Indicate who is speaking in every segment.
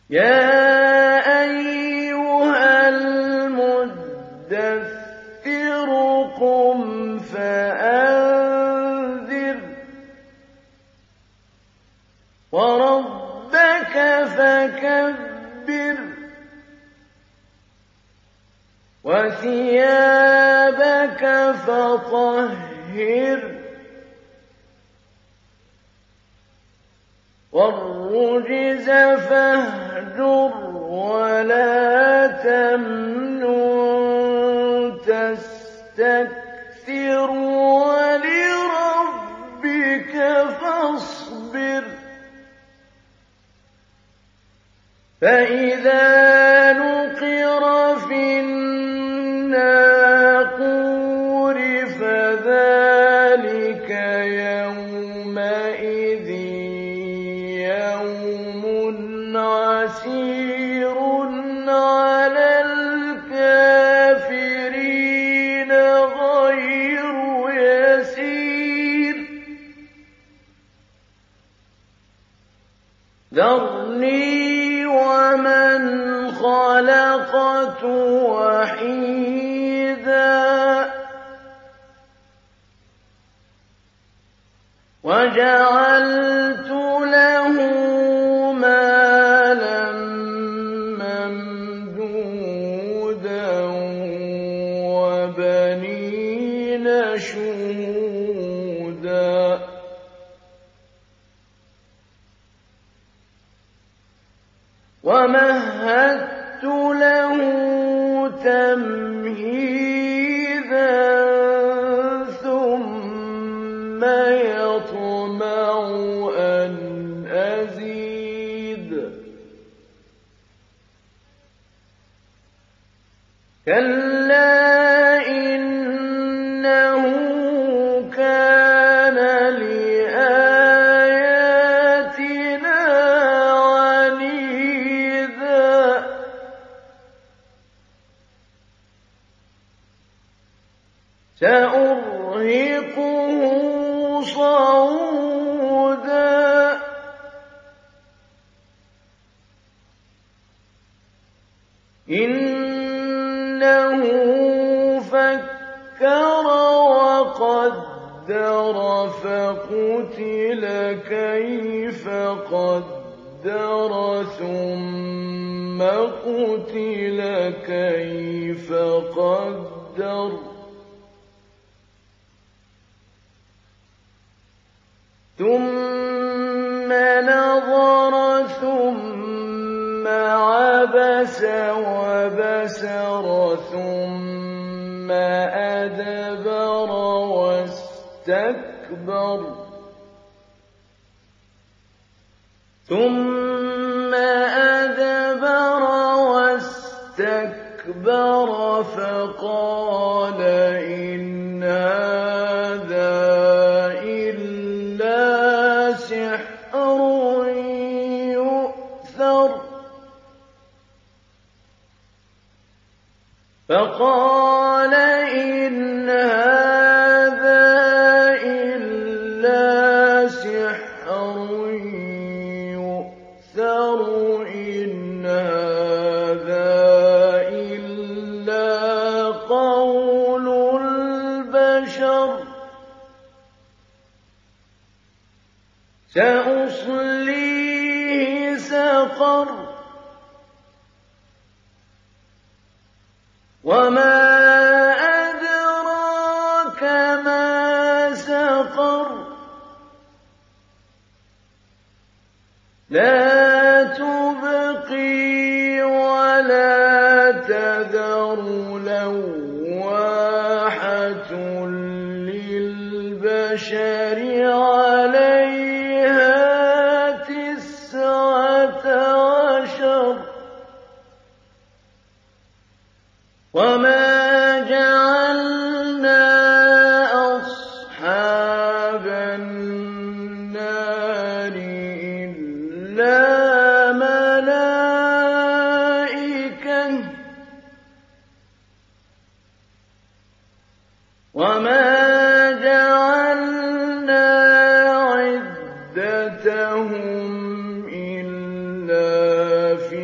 Speaker 1: يَا أَيُّهَا الْمُدَّثِّرُ قُمْ فَأَنذِرْ وَرَبَّكَ فَكَبِّرْ وَثِيَابَكَ فَطَهِّرْ وَالرُّجْزَ فَاهْجُرْ وَلَا تَمْنُن تَسْتَكْثِرْ وَلِرَبِّكَ فَاصْبِرْ فَإِذَا نُقِرَ فِي النَّاقُورِ فَذَلِكَ يَوْمَئِذٍ يَوْمٌ عَسِيرٌ عَلَى الْكَافِرِينَ غَيْرُ يَسِيرٍ ذَرْنِي وَمَنْ خَلَقْتُ وَحِيدًا وَجَعَلْتُ لَهُ مَالًا مَّمْدُودًا وَبَنِينَ شُهُودًا وَمَهَّدتُّ لَهُ تَمْهِيدًا ثُمَّ يَطْمَعُ أَنْ أَزِيدَ كَلَّا إِنَّهُ كَانَ لِآيَاتِنَا عَنِيدًا سَأُرْهِقُهُ صَعُودًا إِنَّهُ فَكَّرَ وَقَدَّرَ فَقُتِلَ كَيْفَ قَدَّرَ ثُمَّ قُتِلَ كَيْفَ قَدَّرَ ثُمَّ نَظَرَ ثُمَّ عَبَسَ وَبَسَرَ ثُمَّ أَدْبَرَ وَاسْتَكْبَرَ فَقَالَ إِنْ هَٰذَا إِلَّا سِحْرٌ يُؤْثَرُ فَقَالَ إِنْ هَٰذَا إِلَّا سِحْرٌ يُؤْثَرُ إِنْ هَٰذَا إِلَّا قَوْلُ الْبَشَرِ سَأُصْلِيهِ سَقَرَ وَمَا أَدْرَاكَ مَا سَقَرُ لَا تُبْقِي وَلَا تَذَرُ لَوَّاحَةٌ لِّلْبَشَرِ عَلَيْهَا 19 وَمَا جَعَلْنَا أَصْحَابَ النَّارِ إِلَّا مَلَائِكَةً وَمَا جَعَلْنَا عِدَّتَهُمْ إِلَّا فِتْنَةً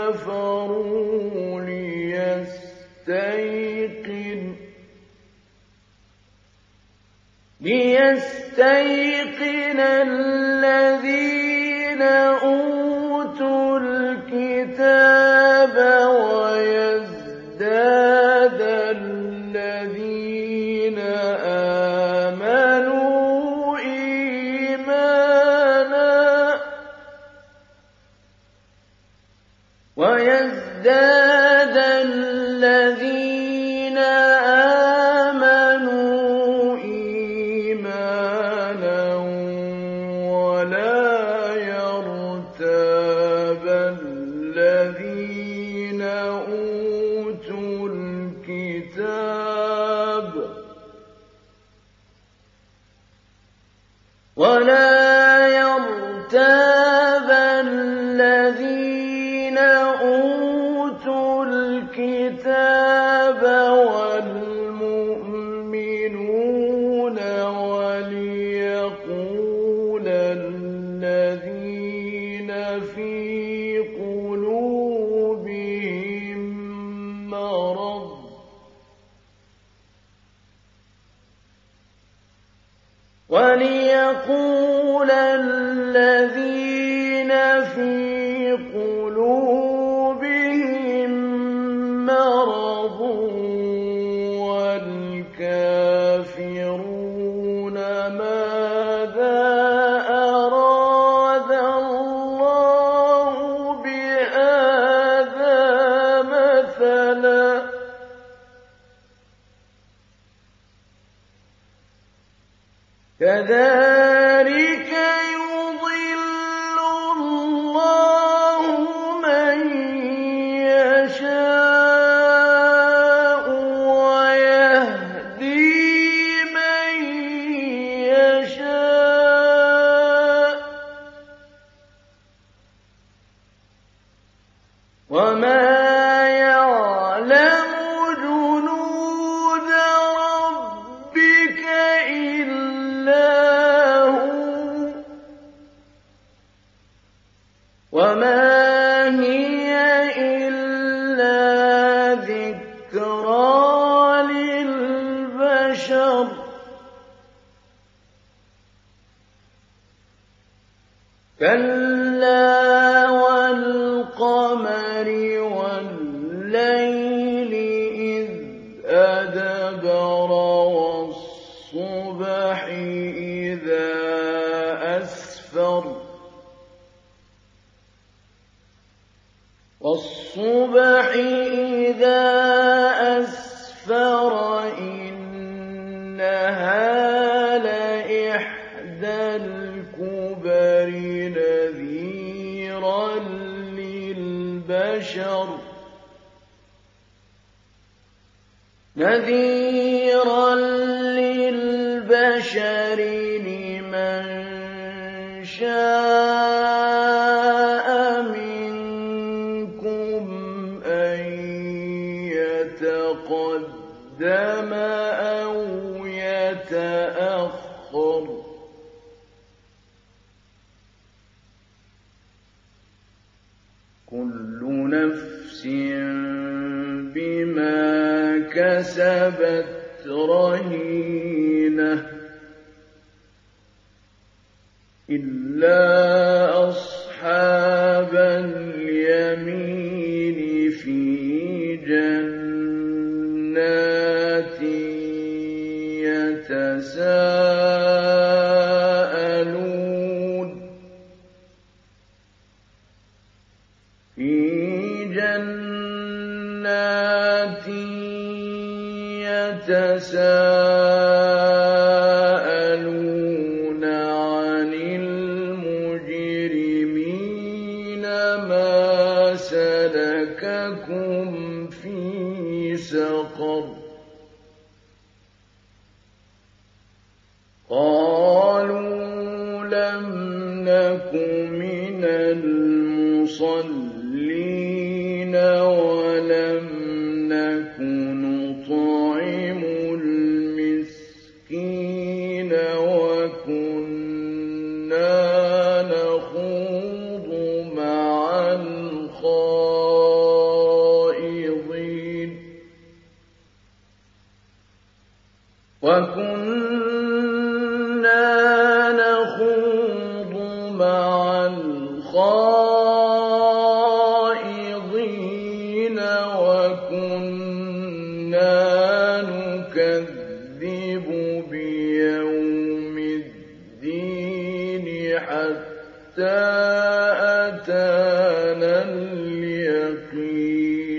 Speaker 1: كَفَرُوا لِيَسْتَيْقِنَ الَّذِينَ أُوتُوا الْكِتَابَ وَيَزْدَادَ الَّذِينَ آمَنُوا إِيمَانًا وَلَا يَرْتَابَ الَّذِينَ أُوتُوا الْكِتَابَ وَالْمُؤْمِنُونَ وَلِيَقُولَ الَّذِينَ فِي قُلُوبِهِم مَّرَضٌ وَالْكَافِرُونَ مَاذَا أَرَادَ اللَّهُ بِهَٰذَا مَثَلًا ۚ كَذَٰلِكَ يُضِلُّ اللَّهُ مَن يَشَاءُ وَيَهْدِي مَن يَشَاءُ ۚ وَمَا يَعْلَمُ جُنُودَ رَبِّكَ إِلَّا هُوَ ۚ وَمَا هِيَ إِلَّا ذِكْرَىٰ لِلْبَشَرِ كَلَّا وَالْقَمَرِ وَاللَّيْلِ إِذْ أَدْبَرَ وَالصُّبْحِ إِذَا أَسْفَرَ إِنَّهَا لَإِحْدَى الْكُبَرِ نَذِيرًا لِلْبَشَرِ لِمَن شَاءَ مِنكُمْ أَن يَتَقَدَّمَ أَوْ يَتَأَخَّرَ ۚ كُلُّ نَفْسٍ بِمَا كَسَبَتْ رَهِينَةٌ إِلَّا أَصْحَابَ الْيَمِينِ فِي جَنَّاتٍ يَتَسَاءَلُونَ عَنِ الْمُجْرِمِينَ مَا سَلَكَكُمْ فِي سَقَرَ قَالُوا لَمْ نَكُ مِنَ الْمُصَلِّينَ وَلَمْ نَكُ نُطْعِمُ الْمِسْكِينَ وَكُنَّا نَخُوضُ مَعَ الْخَائِضِينَ حتى أتانا اليقين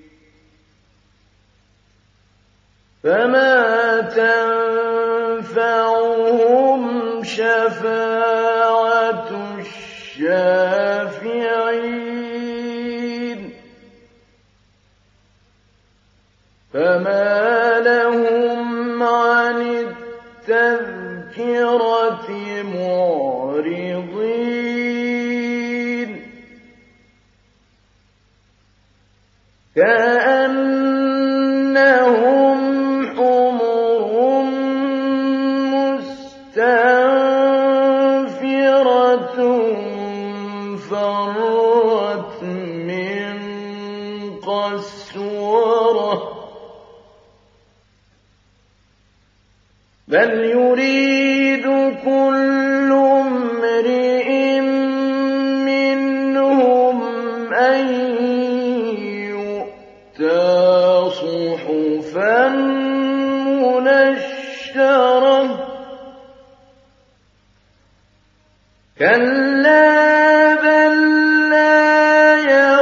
Speaker 1: فما تنفعهم شفاعة الشافعين فما لهم عن التذكرة معرضين كأنهم حمر مستنفرة فرت من قسورة بل يريد كل امرئ منهم أن يؤتى صحفا منشرة كلا بل لا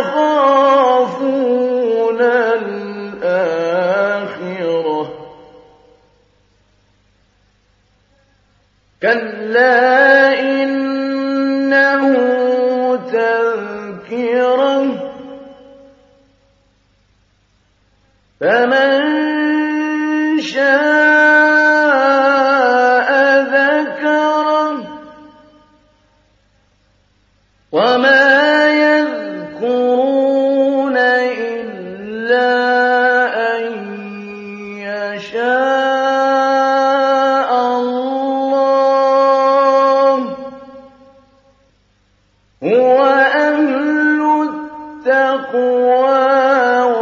Speaker 1: يخافون الآخرة كلا إنه تذكرة فمن شاء ذكره وما يذكرون إلا أن يشاء الله هو أهل التقوى